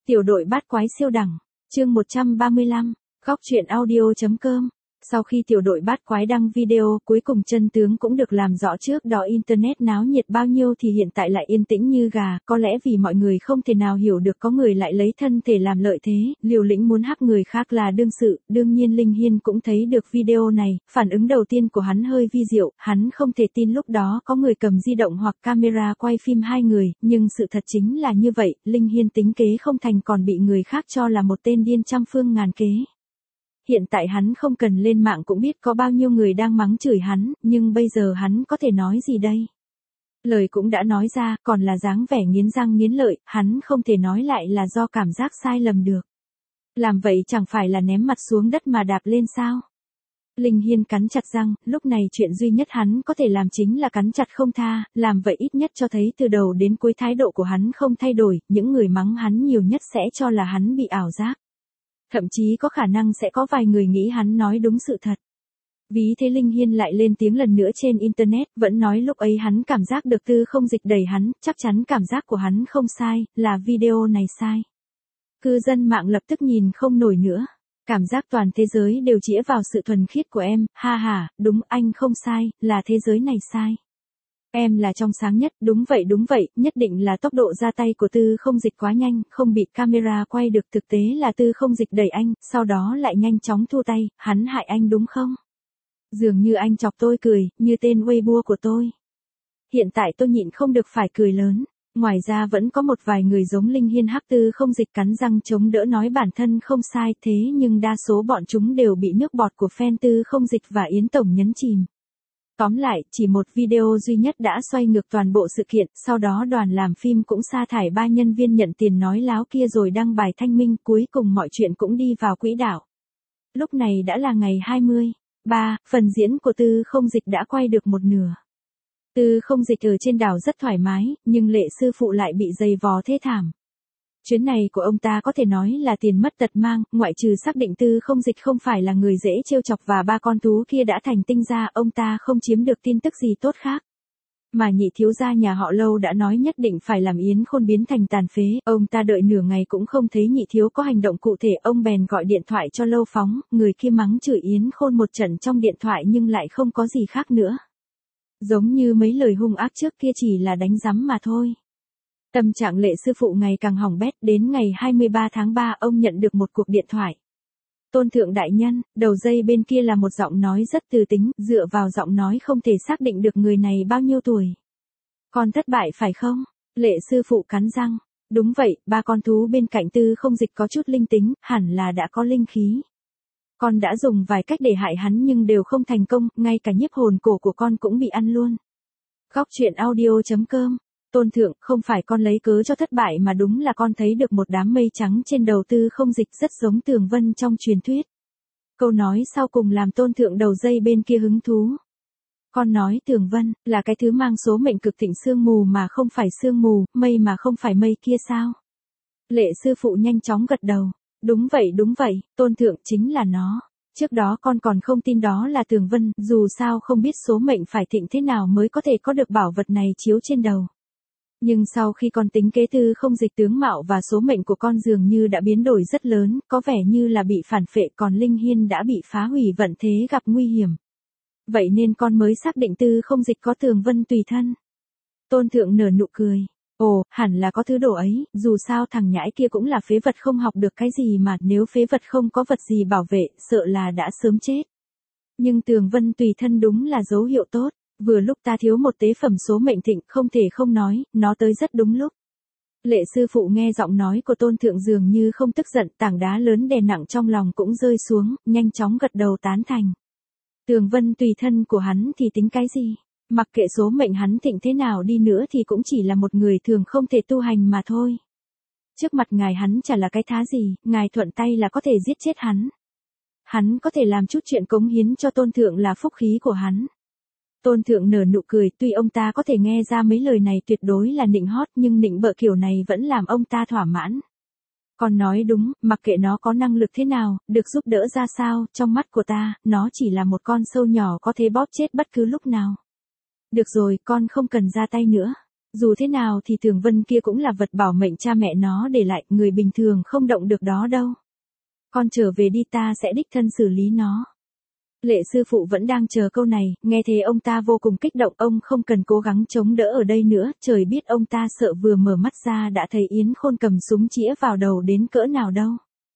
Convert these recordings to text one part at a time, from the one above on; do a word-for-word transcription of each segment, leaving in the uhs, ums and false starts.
Tiểu đội bát quái siêu đẳng, chương một trăm ba mươi lăm, góc truyện audio.com. Sau khi tiểu đội bát quái đăng video, cuối cùng chân tướng cũng được làm rõ. Trước đó internet náo nhiệt bao nhiêu thì hiện tại lại yên tĩnh như gà, có lẽ vì mọi người không thể nào hiểu được có người lại lấy thân thể làm lợi thế, liều lĩnh muốn hắc người khác là đương sự. Đương nhiên Linh Hiên cũng thấy được video này, phản ứng đầu tiên của hắn hơi vi diệu, hắn không thể tin lúc đó có người cầm di động hoặc camera quay phim hai người, nhưng sự thật chính là như vậy, Linh Hiên tính kế không thành còn bị người khác cho là một tên điên trăm phương ngàn kế. Hiện tại hắn không cần lên mạng cũng biết có bao nhiêu người đang mắng chửi hắn, nhưng bây giờ hắn có thể nói gì đây? Lời cũng đã nói ra, còn là dáng vẻ nghiến răng nghiến lợi, hắn không thể nói lại là do cảm giác sai lầm được. Làm vậy chẳng phải là ném mặt xuống đất mà đạp lên sao? Linh Hiên cắn chặt răng, lúc này chuyện duy nhất hắn có thể làm chính là cắn chặt không tha, làm vậy ít nhất cho thấy từ đầu đến cuối thái độ của hắn không thay đổi, những người mắng hắn nhiều nhất sẽ cho là hắn bị ảo giác. Thậm chí có khả năng sẽ có vài người nghĩ hắn nói đúng sự thật. Ví thế Linh Hiên lại lên tiếng lần nữa trên internet, vẫn nói lúc ấy hắn cảm giác được Tư Không Dịch đẩy hắn, chắc chắn cảm giác của hắn không sai, là video này sai. Cư dân mạng lập tức nhìn không nổi nữa. Cảm giác toàn thế giới đều chĩa vào sự thuần khiết của em, ha ha, đúng anh không sai, là thế giới này sai. Em là trong sáng nhất, đúng vậy đúng vậy, nhất định là tốc độ ra tay của Tư Không Dịch quá nhanh, không bị camera quay được, thực tế là Tư Không Dịch đẩy anh, sau đó lại nhanh chóng thu tay, hắn hại anh đúng không? Dường như anh chọc tôi cười, như tên Weibo của tôi. Hiện tại tôi nhịn không được phải cười lớn. Ngoài ra vẫn có một vài người giống Linh Hiên hắc Tư Không Dịch cắn răng chống đỡ nói bản thân không sai, thế nhưng đa số bọn chúng đều bị nước bọt của fan Tư Không Dịch và Yến Tổng nhấn chìm. Tóm lại, chỉ một video duy nhất đã xoay ngược toàn bộ sự kiện, sau đó đoàn làm phim cũng sa thải ba nhân viên nhận tiền nói láo kia rồi đăng bài thanh minh, cuối cùng mọi chuyện cũng đi vào quỹ đạo. Lúc này đã là ngày hai mươi ba, phần diễn của Tư Không Dịch đã quay được một nửa. Tư Không Dịch ở trên đảo rất thoải mái, nhưng Lệ sư phụ lại bị giày vò thê thảm. Chuyến này của ông ta có thể nói là tiền mất tật mang, ngoại trừ xác định Tư Không Dịch không phải là người dễ trêu chọc và ba con thú kia đã thành tinh ra, ông ta không chiếm được tin tức gì tốt khác. Mà nhị thiếu gia nhà họ Lâu đã nói nhất định phải làm Yến Khôn biến thành tàn phế, ông ta đợi nửa ngày cũng không thấy nhị thiếu có hành động cụ thể, ông bèn gọi điện thoại cho Lâu Phóng, người kia mắng chửi Yến Khôn một trận trong điện thoại nhưng lại không có gì khác nữa. Giống như mấy lời hung ác trước kia chỉ là đánh rắm mà thôi. Tâm trạng Lệ sư phụ ngày càng hỏng bét, đến ngày hai mươi ba tháng ba ông nhận được một cuộc điện thoại. Tôn thượng đại nhân, đầu dây bên kia là một giọng nói rất từ tính, dựa vào giọng nói không thể xác định được người này bao nhiêu tuổi. Con thất bại phải không? Lệ sư phụ cắn răng. Đúng vậy, ba con thú bên cạnh Tư Không Dịch có chút linh tính, hẳn là đã có linh khí. Con đã dùng vài cách để hại hắn nhưng đều không thành công, ngay cả nhiếp hồn cổ của con cũng bị ăn luôn. Góc truyện audio.com. Tôn thượng, không phải con lấy cớ cho thất bại mà đúng là con thấy được một đám mây trắng trên đầu Tư Không Dịch rất giống tường vân trong truyền thuyết. Câu nói sau cùng làm tôn thượng đầu dây bên kia hứng thú. Con nói tường vân, là cái thứ mang số mệnh cực thịnh sương mù mà không phải sương mù, mây mà không phải mây kia sao? Lệ sư phụ nhanh chóng gật đầu. Đúng vậy đúng vậy, tôn thượng chính là nó. Trước đó con còn không tin đó là tường vân, dù sao không biết số mệnh phải thịnh thế nào mới có thể có được bảo vật này chiếu trên đầu. Nhưng sau khi con tính kế Tư Không Dịch tướng mạo và số mệnh của con dường như đã biến đổi rất lớn, có vẻ như là bị phản phệ, còn Linh Hiên đã bị phá hủy vận thế gặp nguy hiểm. Vậy nên con mới xác định Tư Không Dịch có tường vân tùy thân. Tôn thượng nở nụ cười. Ồ, hẳn là có thứ đồ ấy, dù sao thằng nhãi kia cũng là phế vật không học được cái gì mà, nếu phế vật không có vật gì bảo vệ, sợ là đã sớm chết. Nhưng tường vân tùy thân đúng là dấu hiệu tốt. Vừa lúc ta thiếu một tế phẩm số mệnh thịnh, không thể không nói, nó tới rất đúng lúc. Lệ sư phụ nghe giọng nói của tôn thượng dường như không tức giận, tảng đá lớn đè nặng trong lòng cũng rơi xuống, nhanh chóng gật đầu tán thành. Tường vân tùy thân của hắn thì tính cái gì? Mặc kệ số mệnh hắn thịnh thế nào đi nữa thì cũng chỉ là một người thường không thể tu hành mà thôi. Trước mặt ngài hắn chả là cái thá gì, ngài thuận tay là có thể giết chết hắn. Hắn có thể làm chút chuyện cống hiến cho tôn thượng là phúc khí của hắn. Tôn thượng nở nụ cười, tuy ông ta có thể nghe ra mấy lời này tuyệt đối là nịnh hót nhưng nịnh bợ kiểu này vẫn làm ông ta thỏa mãn. Con nói đúng, mặc kệ nó có năng lực thế nào, được giúp đỡ ra sao, trong mắt của ta, nó chỉ là một con sâu nhỏ có thể bóp chết bất cứ lúc nào. Được rồi, con không cần ra tay nữa. Dù thế nào thì Tường Vân kia cũng là vật bảo mệnh cha mẹ nó để lại, người bình thường không động được đó đâu. Con trở về đi, ta sẽ đích thân xử lý nó. Lệ sư phụ vẫn đang chờ câu này, nghe thế ông ta vô cùng kích động, ông không cần cố gắng chống đỡ ở đây nữa, trời biết ông ta sợ vừa mở mắt ra đã thấy Yến Khôn cầm súng chĩa vào đầu đến cỡ nào đâu.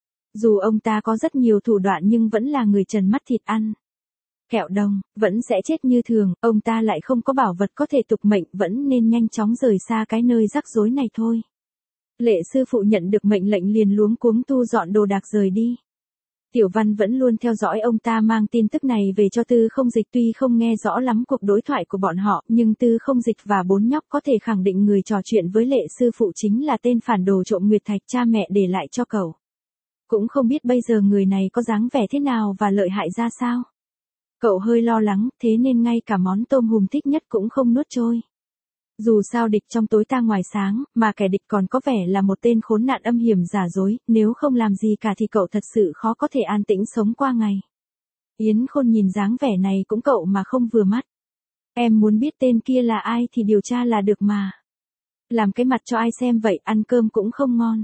Dù ông ta có rất nhiều thủ đoạn nhưng vẫn là người trần mắt thịt ăn. Kẹo đồng, vẫn sẽ chết như thường, ông ta lại không có bảo vật có thể tục mệnh, vẫn nên nhanh chóng rời xa cái nơi rắc rối này thôi. Lệ sư phụ nhận được mệnh lệnh liền luống cuống thu dọn đồ đạc rời đi. Tiểu Văn vẫn luôn theo dõi ông ta mang tin tức này về cho Tư Không Dịch, tuy không nghe rõ lắm cuộc đối thoại của bọn họ, nhưng Tư Không Dịch và bốn nhóc có thể khẳng định người trò chuyện với Lệ sư phụ chính là tên phản đồ trộm nguyệt thạch cha mẹ để lại cho cậu. Cũng không biết bây giờ người này có dáng vẻ thế nào và lợi hại ra sao. Cậu hơi lo lắng, thế nên ngay cả món tôm hùm thích nhất cũng không nuốt trôi. Dù sao địch trong tối ta ngoài sáng, mà kẻ địch còn có vẻ là một tên khốn nạn âm hiểm giả dối, nếu không làm gì cả thì cậu thật sự khó có thể an tĩnh sống qua ngày. Yến Khôn nhìn dáng vẻ này cũng cậu mà không vừa mắt. Em muốn biết tên kia là ai thì điều tra là được mà. Làm cái mặt cho ai xem vậy, ăn cơm cũng không ngon.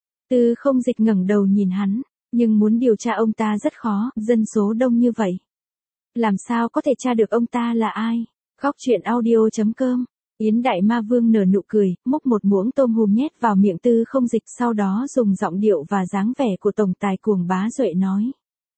Tư Không Dịch ngẩng đầu nhìn hắn, nhưng muốn điều tra ông ta rất khó, dân số đông như vậy. Làm sao có thể tra được ông ta là ai? Khóc chuyện audio chấm com. Yến Đại Ma Vương nở nụ cười, múc một muỗng tôm hùm nhét vào miệng Tư Không Dịch, sau đó dùng giọng điệu và dáng vẻ của tổng tài cuồng bá duệ nói.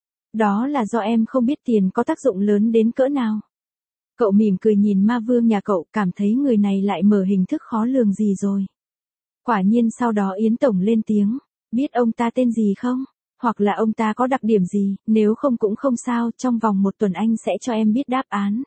Đó là do em không biết tiền có tác dụng lớn đến cỡ nào. Cậu mỉm cười nhìn Ma Vương nhà cậu, cảm thấy người này lại mở hình thức khó lường gì rồi. Quả nhiên sau đó Yến Tổng lên tiếng, biết ông ta tên gì không? Hoặc là ông ta có đặc điểm gì, nếu không cũng không sao, trong vòng một tuần anh sẽ cho em biết đáp án.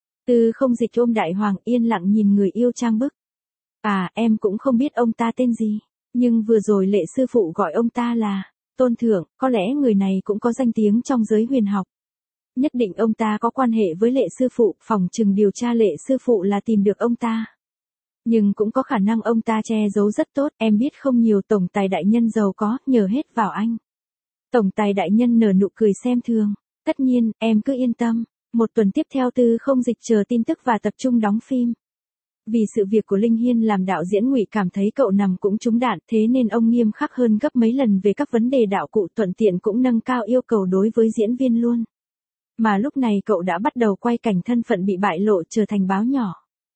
Tư Không Dịch ôm Đại Hoàng yên lặng nhìn người yêu trang bức. À, em cũng không biết ông ta tên gì, nhưng vừa rồi Lệ sư phụ gọi ông ta là Tôn Thượng, có lẽ người này cũng có danh tiếng trong giới huyền học. Nhất định ông ta có quan hệ với Lệ sư phụ, phòng chừng điều tra Lệ sư phụ là tìm được ông ta. Nhưng cũng có khả năng ông ta che giấu rất tốt, em biết không nhiều, tổng tài đại nhân giàu có, nhờ hết vào anh. Tổng tài đại nhân nở nụ cười xem thường, tất nhiên, em cứ yên tâm. Một tuần tiếp theo Tư Không Dịch chờ tin tức và tập trung đóng phim. Vì sự việc của Linh Hiên làm đạo diễn Ngụy cảm thấy cậu nằm cũng trúng đạn, thế nên ông nghiêm khắc hơn gấp mấy lần về các vấn đề đạo cụ, thuận tiện cũng nâng cao yêu cầu đối với diễn viên luôn. Mà lúc này cậu đã bắt đầu quay cảnh thân phận bị bại lộ trở thành báo nhỏ.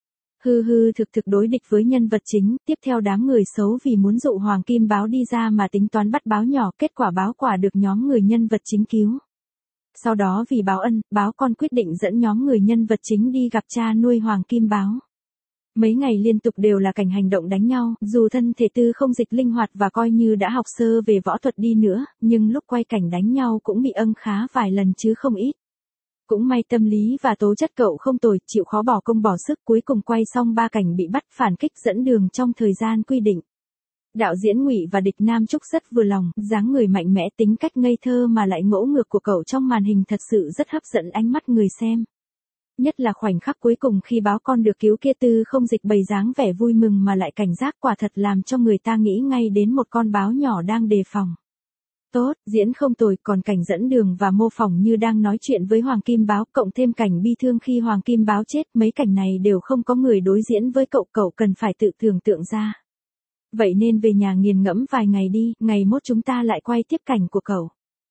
Hư hư thực thực đối địch với nhân vật chính, tiếp theo đám người xấu vì muốn dụ Hoàng Kim Báo đi ra mà tính toán bắt báo nhỏ, kết quả báo quả được nhóm người nhân vật chính cứu. Sau đó vì báo ân, báo con quyết định dẫn nhóm người nhân vật chính đi gặp cha nuôi Hoàng Kim Báo. Mấy ngày liên tục đều là cảnh hành động đánh nhau, dù thân thể Tư Không Dịch linh hoạt và coi như đã học sơ về võ thuật đi nữa, nhưng lúc quay cảnh đánh nhau cũng bị âng khá vài lần chứ không ít. Cũng may tâm lý và tố chất cậu không tồi, chịu khó bỏ công bỏ sức, cuối cùng quay xong ba cảnh bị bắt, phản kích dẫn đường trong thời gian quy định. Đạo diễn Ngụy và Địch Nam Trúc rất vừa lòng, dáng người mạnh mẽ, tính cách ngây thơ mà lại ngỗ ngược của cậu trong màn hình thật sự rất hấp dẫn ánh mắt người xem. Nhất là khoảnh khắc cuối cùng khi báo con được cứu kia, Tư Không Dịch bày dáng vẻ vui mừng mà lại cảnh giác, quả thật làm cho người ta nghĩ ngay đến một con báo nhỏ đang đề phòng. Tốt, diễn không tồi, còn cảnh dẫn đường và mô phỏng như đang nói chuyện với Hoàng Kim Báo, cộng thêm cảnh bi thương khi Hoàng Kim Báo chết, mấy cảnh này đều không có người đối diễn với cậu, cậu cần phải tự tưởng tượng ra. Vậy nên về nhà nghiền ngẫm vài ngày đi, ngày mốt chúng ta lại quay tiếp cảnh của cậu.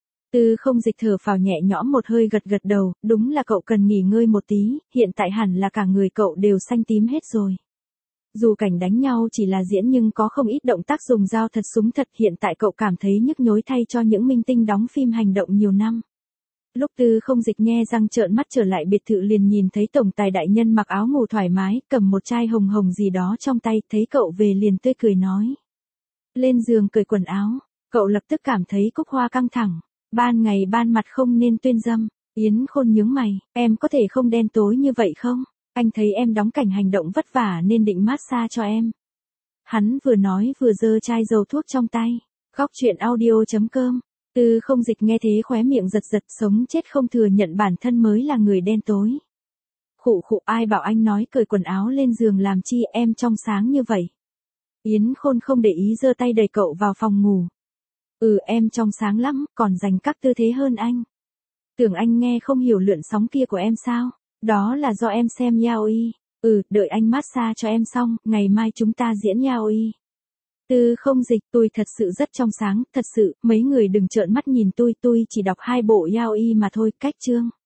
Tư Không Dịch thở phào nhẹ nhõm một hơi, gật gật đầu, đúng là cậu cần nghỉ ngơi một tí, hiện tại hẳn là cả người cậu đều xanh tím hết rồi. Dù cảnh đánh nhau chỉ là diễn nhưng có không ít động tác dùng dao thật súng thật, hiện tại cậu cảm thấy nhức nhối thay cho những minh tinh đóng phim hành động nhiều năm. Lúc Tư Không Dịch nhe răng trợn mắt trở lại biệt thự liền nhìn thấy tổng tài đại nhân mặc áo ngủ thoải mái, cầm một chai hồng hồng gì đó trong tay, thấy cậu về liền tươi cười nói. Lên giường cởi quần áo, cậu lập tức cảm thấy cúc hoa căng thẳng, ban ngày ban mặt không nên tuyên dâm. Yến Khôn nhướng mày, em có thể không đen tối như vậy không? Anh thấy em đóng cảnh hành động vất vả nên định massage cho em. Hắn vừa nói vừa giơ chai dầu thuốc trong tay. Khóc chuyện audio chấm com. Tư Không Dịch nghe thế khóe miệng giật giật, sống chết không thừa nhận bản thân mới là người đen tối. Khụ khụ, ai bảo anh nói cởi quần áo lên giường làm chi, em trong sáng như vậy. Yến Khôn không để ý giơ tay đẩy cậu vào phòng ngủ. Ừ, em trong sáng lắm, còn dành các tư thế hơn anh. Tưởng anh nghe không hiểu lượn sóng kia của em sao? Đó là do em xem yaoi. Ừ, đợi anh massage cho em xong, ngày mai chúng ta diễn yaoi. Tư không dịch, tôi thật sự rất trong sáng, thật sự, mấy người đừng trợn mắt nhìn tôi, tôi chỉ đọc hai bộ yaoi mà thôi, cách chương.